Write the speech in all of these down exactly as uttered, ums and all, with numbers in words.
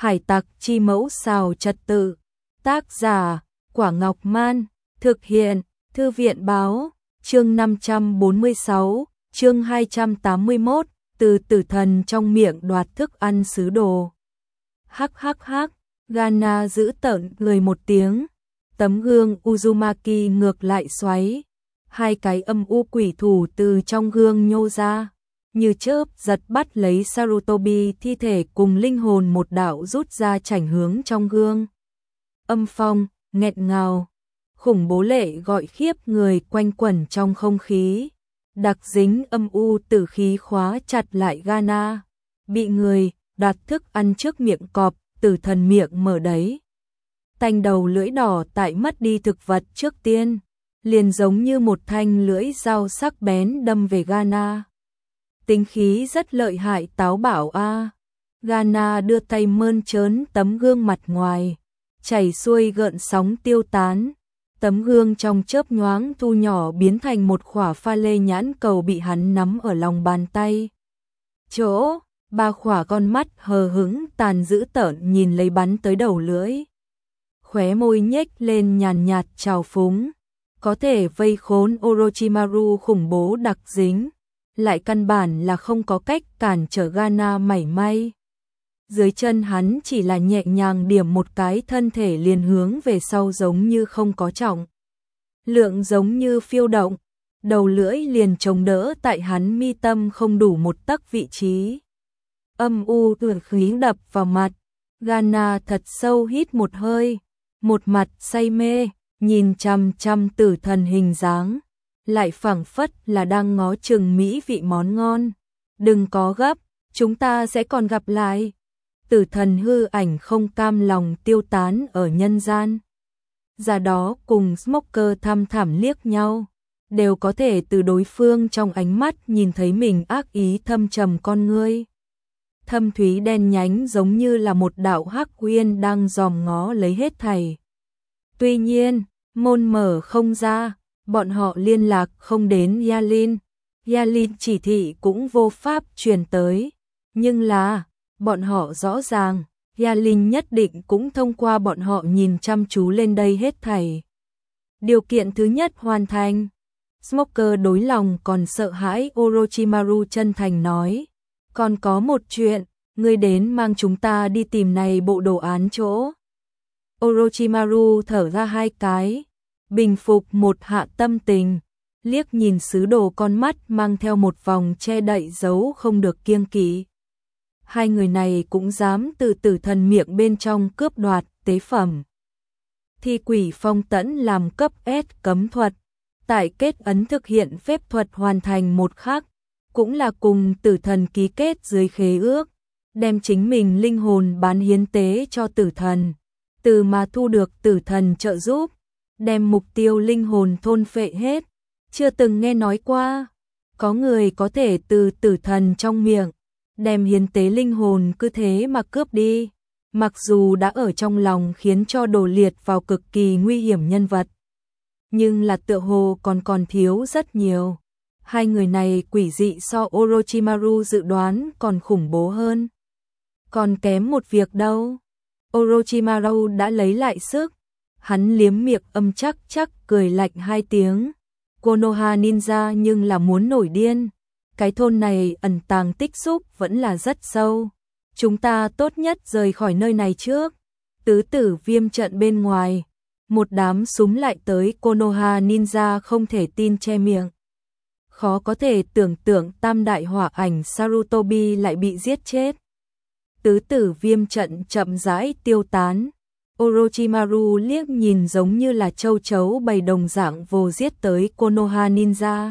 Hải tặc chi mẫu xào trật tự. Tác giả, Quả Ngọc Man. Thực hiện, Thư viện báo. Chương năm trăm bốn mươi sáu, chương hai trăm tám mươi mốt, từ tử thần trong miệng đoạt thức ăn sứ đồ. Hắc hắc hắc, Gana giữ tợn cười một tiếng. Tấm gương Uzumaki ngược lại xoáy. Hai cái âm u quỷ thủ từ trong gương nhô ra, như chớp giật bắt lấy Sarutobi thi thể cùng linh hồn một đạo rút ra chảnh hướng trong gương. Âm phong, nghẹn ngào, khủng bố lệ gọi khiếp người quanh quẩn trong không khí. Đặc dính âm u tử khí khóa chặt lại Gana. Bị người đặt thức ăn trước miệng cọp, tử thần miệng mở đấy. Tanh đầu lưỡi đỏ tại mất đi thực vật trước tiên, liền giống như một thanh lưỡi dao sắc bén đâm về Gana. Tính khí rất lợi hại táo bạo a. À. Gana đưa tay mơn trớn tấm gương mặt ngoài, chảy xuôi gợn sóng tiêu tán. Tấm gương trong chớp nhoáng thu nhỏ biến thành một khỏa pha lê nhãn cầu bị hắn nắm ở lòng bàn tay. Chỗ, ba khỏa con mắt hờ hững tàn dữ tợn nhìn lấy bắn tới đầu lưỡi. Khóe môi nhếch lên nhàn nhạt trào phúng. Có thể vây khốn Orochimaru khủng bố đặc dính, lại căn bản là không có cách cản trở Gana mảy may. Dưới chân hắn chỉ là nhẹ nhàng điểm một cái, thân thể liền hướng về sau giống như không có trọng lượng, giống như phiêu động, đầu lưỡi liền chống đỡ tại hắn mi tâm không đủ một tấc vị trí. Âm u tử khí đập vào mặt, Gana thật sâu hít một hơi, một mặt say mê, nhìn chăm chăm tử thần hình dáng, lại phảng phất là đang ngó chừng mỹ vị món ngon. Đừng có gấp, chúng ta sẽ còn gặp lại. Tử thần hư ảnh không cam lòng tiêu tán ở nhân gian. Ra đó cùng Smoker thăm thẳm liếc nhau, đều có thể từ đối phương trong ánh mắt nhìn thấy mình ác ý thâm trầm con ngươi. Thâm thúy đen nhánh giống như là một đạo hắc uyên đang dòm ngó lấy hết thảy. Tuy nhiên, môn mở không ra, bọn họ liên lạc không đến Yalin. Yalin chỉ thị cũng vô pháp truyền tới. Nhưng là, bọn họ rõ ràng, Yalin nhất định cũng thông qua bọn họ nhìn chăm chú lên đây hết thảy. Điều kiện thứ nhất hoàn thành. Smoker đối lòng còn sợ hãi Orochimaru chân thành nói. Còn có một chuyện, ngươi đến mang chúng ta đi tìm này bộ đồ án chỗ. Orochimaru thở ra hai cái, bình phục một hạ tâm tình, liếc nhìn sứ đồ con mắt mang theo một vòng che đậy giấu không được kiêng kỵ. Hai người này cũng dám từ tử thần miệng bên trong cướp đoạt tế phẩm. Thi quỷ phong tẫn làm cấp S cấm thuật, tại kết ấn thực hiện phép thuật hoàn thành một khắc, cũng là cùng tử thần ký kết dưới khế ước, đem chính mình linh hồn bán hiến tế cho tử thần, từ mà thu được tử thần trợ giúp, đem mục tiêu linh hồn thôn phệ hết. Chưa từng nghe nói qua, có người có thể từ tử thần trong miệng, đem hiến tế linh hồn cứ thế mà cướp đi, mặc dù đã ở trong lòng khiến cho đổ liệt vào cực kỳ nguy hiểm nhân vật. Nhưng là tựa hồ còn còn thiếu rất nhiều. Hai người này quỷ dị so Orochimaru dự đoán còn khủng bố hơn. Còn kém một việc đâu. Orochimaru đã lấy lại sức. Hắn liếm miệng âm chắc chắc cười lạnh hai tiếng. Konoha ninja nhưng là muốn nổi điên. Cái thôn này ẩn tàng tích xúc vẫn là rất sâu. Chúng ta tốt nhất rời khỏi nơi này trước. Tứ tử viêm trận bên ngoài. Một đám súng lại tới, Konoha ninja không thể tin che miệng. Khó có thể tưởng tượng tam đại hỏa ảnh Sarutobi lại bị giết chết. Tứ tử viêm trận chậm rãi tiêu tán. Orochimaru liếc nhìn giống như là châu chấu bầy đồng dạng vồ giết tới Konoha ninja.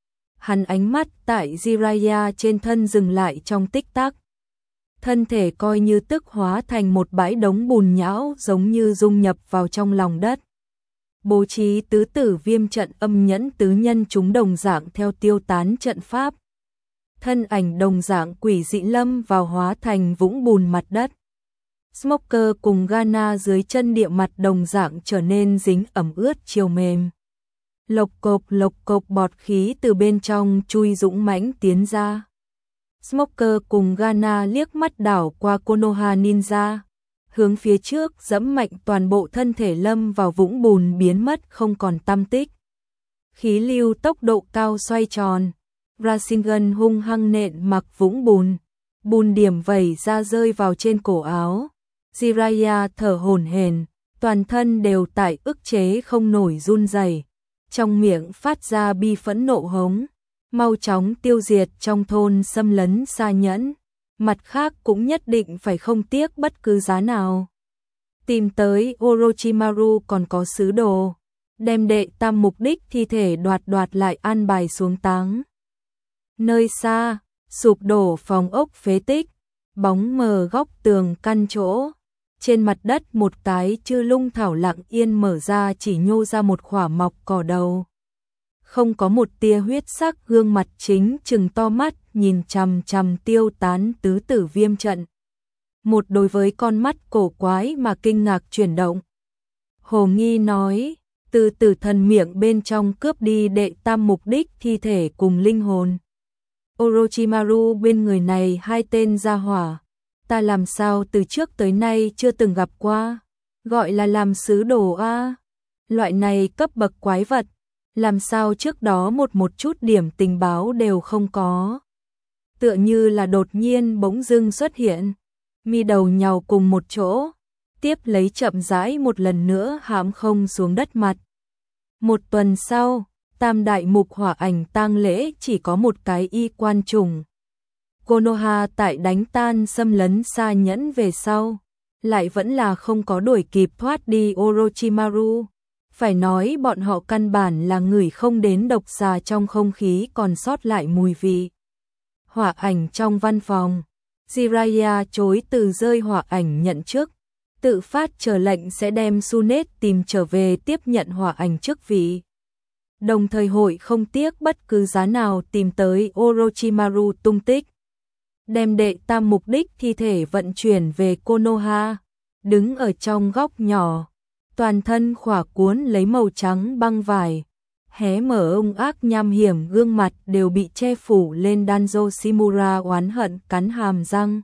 Hắn ánh mắt tại Jiraiya trên thân dừng lại trong tích tắc. Thân thể coi như tức hóa thành một bãi đống bùn nhão giống như dung nhập vào trong lòng đất. Bố trí tứ tử viêm trận âm nhẫn tứ nhân chúng đồng dạng theo tiêu tán trận pháp. Thân ảnh đồng dạng quỷ dị lâm vào hóa thành vũng bùn mặt đất. Smoker cùng Gana dưới chân địa mặt đồng dạng trở nên dính ẩm ướt chiều mềm. Lộc cộc lộc cộc bọt khí từ bên trong chui dũng mãnh tiến ra. Smoker cùng Gana liếc mắt đảo qua Konoha ninja, hướng phía trước dẫm mạnh, toàn bộ thân thể lâm vào vũng bùn biến mất không còn tăm tích. Khí lưu tốc độ cao xoay tròn, Rasengan hung hăng nện mặc vũng bùn, bùn điểm vẩy ra rơi vào trên cổ áo. Jiraiya thở hổn hển, toàn thân đều tại ức chế không nổi run rẩy, trong miệng phát ra bi phẫn nộ hống, mau chóng tiêu diệt trong thôn xâm lấn Sa Nhẫn, mặt khác cũng nhất định phải không tiếc bất cứ giá nào tìm tới Orochimaru còn có sứ đồ, đem đệ tam mục đích thi thể đoạt đoạt lại an bài xuống táng. Nơi xa, sụp đổ phòng ốc phế tích, bóng mờ góc tường căn chỗ, trên mặt đất một cái chư lung thảo lặng yên mở ra, chỉ nhô ra một khỏa mọc cỏ đầu. Không có một tia huyết sắc, gương mặt chính trừng to mắt nhìn chằm chằm tiêu tán tứ tử viêm trận. Một đối với con mắt cổ quái mà kinh ngạc chuyển động. Hồ Nghi nói, từ tử thần miệng bên trong cướp đi đệ tam mục đích thi thể cùng linh hồn. Orochimaru bên người này hai tên gia hỏa, ta làm sao từ trước tới nay chưa từng gặp qua, gọi là làm sứ đồ a, loại này cấp bậc quái vật, làm sao trước đó một một chút điểm tình báo đều không có. Tựa như là đột nhiên bỗng dưng xuất hiện, mi đầu nhào cùng một chỗ, tiếp lấy chậm rãi một lần nữa hãm không xuống đất mặt. Một tuần sau, tam đại mục hỏa ảnh tang lễ chỉ có một cái y quan trùng. Konoha tại đánh tan xâm lấn Sa Nhẫn về sau, lại vẫn là không có đuổi kịp thoát đi Orochimaru. Phải nói bọn họ căn bản là người không đến độc xà trong không khí còn sót lại mùi vị. Hỏa ảnh trong văn phòng, Jiraiya chối từ rơi hỏa ảnh nhận chức, tự phát chờ lệnh sẽ đem Sunet tìm trở về tiếp nhận hỏa ảnh chức vị. Đồng thời hội không tiếc bất cứ giá nào tìm tới Orochimaru tung tích. Đem đệ tam mục đích thi thể vận chuyển về Konoha, đứng ở trong góc nhỏ, toàn thân khỏa cuốn lấy màu trắng băng vải, hé mở ung ác nham hiểm, gương mặt đều bị che phủ lên. Danzo Shimura oán hận cắn hàm răng.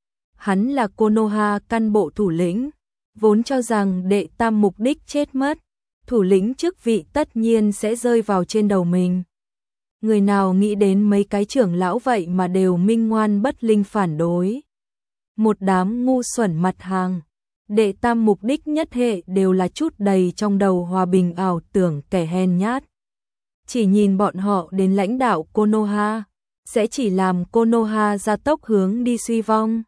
Hắn là Konoha căn bộ thủ lĩnh, vốn cho rằng đệ tam mục đích chết mất, thủ lĩnh chức vị tất nhiên sẽ rơi vào trên đầu mình. Người nào nghĩ đến mấy cái trưởng lão vậy mà đều minh ngoan bất linh phản đối. Một đám ngu xuẩn mặt hàng. Đệ tam mục đích nhất hệ đều là chút đầy trong đầu hòa bình ảo tưởng kẻ hèn nhát. Chỉ nhìn bọn họ đến lãnh đạo Konoha, sẽ chỉ làm Konoha gia tốc hướng đi suy vong.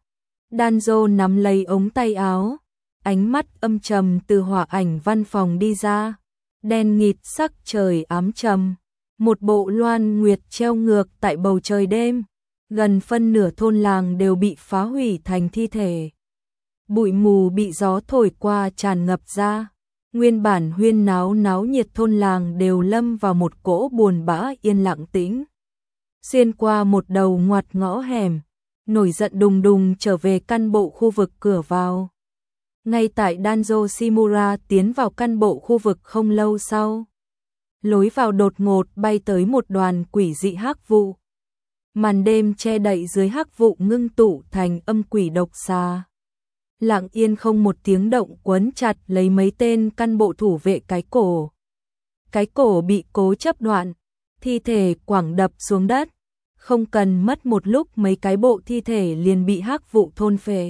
Danzo nắm lấy ống tay áo, ánh mắt âm trầm từ hỏa ảnh văn phòng đi ra, đen nghịt sắc trời ám trầm, một bộ loan nguyệt treo ngược tại bầu trời đêm, gần phân nửa thôn làng đều bị phá hủy thành thi thể. Bụi mù bị gió thổi qua tràn ngập ra, nguyên bản huyên náo náo nhiệt thôn làng đều lâm vào một cỗ buồn bã yên lặng tĩnh. Xuyên qua một đầu ngoặt ngõ hẻm, nổi giận đùng đùng trở về căn bộ khu vực cửa vào. Ngay tại Danzo Shimura tiến vào căn bộ khu vực không lâu sau, lối vào đột ngột bay tới một đoàn quỷ dị hắc vụ. Màn đêm che đậy dưới hắc vụ ngưng tụ thành âm quỷ độc xà. Lặng yên không một tiếng động quấn chặt lấy mấy tên căn bộ thủ vệ cái cổ. Cái cổ bị cố chấp đoạn, thi thể quẳng đập xuống đất. Không cần mất một lúc mấy cái bộ thi thể liền bị hắc vụ thôn phệ.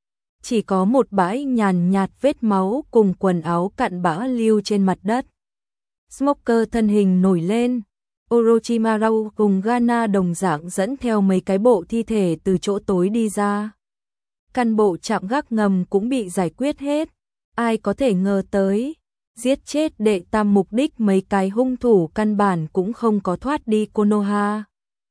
Chỉ có một bãi nhàn nhạt vết máu cùng quần áo cặn bã lưu trên mặt đất. Smoker thân hình nổi lên, Orochimaru cùng Gana đồng dạng dẫn theo mấy cái bộ thi thể từ chỗ tối đi ra. Căn bộ trạm gác ngầm cũng bị giải quyết hết. Ai có thể ngờ tới, giết chết đệ tam mục đích mấy cái hung thủ căn bản cũng không có thoát đi Konoha,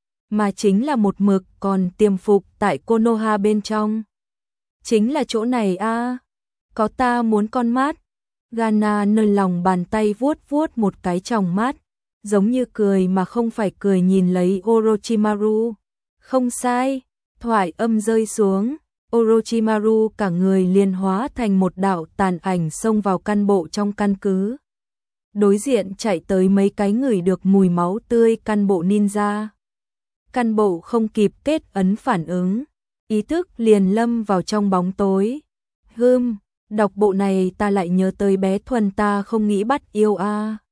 mà chính là một mực còn tiềm phục tại Konoha bên trong. Chính là chỗ này a, à. Có ta muốn con mắt. Gana nơi lòng bàn tay vuốt vuốt một cái tròng mắt, giống như cười mà không phải cười nhìn lấy Orochimaru. Không sai, thoại âm rơi xuống, Orochimaru cả người liền hóa thành một đạo tàn ảnh xông vào căn bộ trong căn cứ. Đối diện chạy tới mấy cái người được mùi máu tươi căn bộ ninja. Căn bộ không kịp kết ấn phản ứng, ý thức liền lâm vào trong bóng tối. Hưm, đọc bộ này ta lại nhớ tới bé Thuần ta không nghĩ bắt yêu a.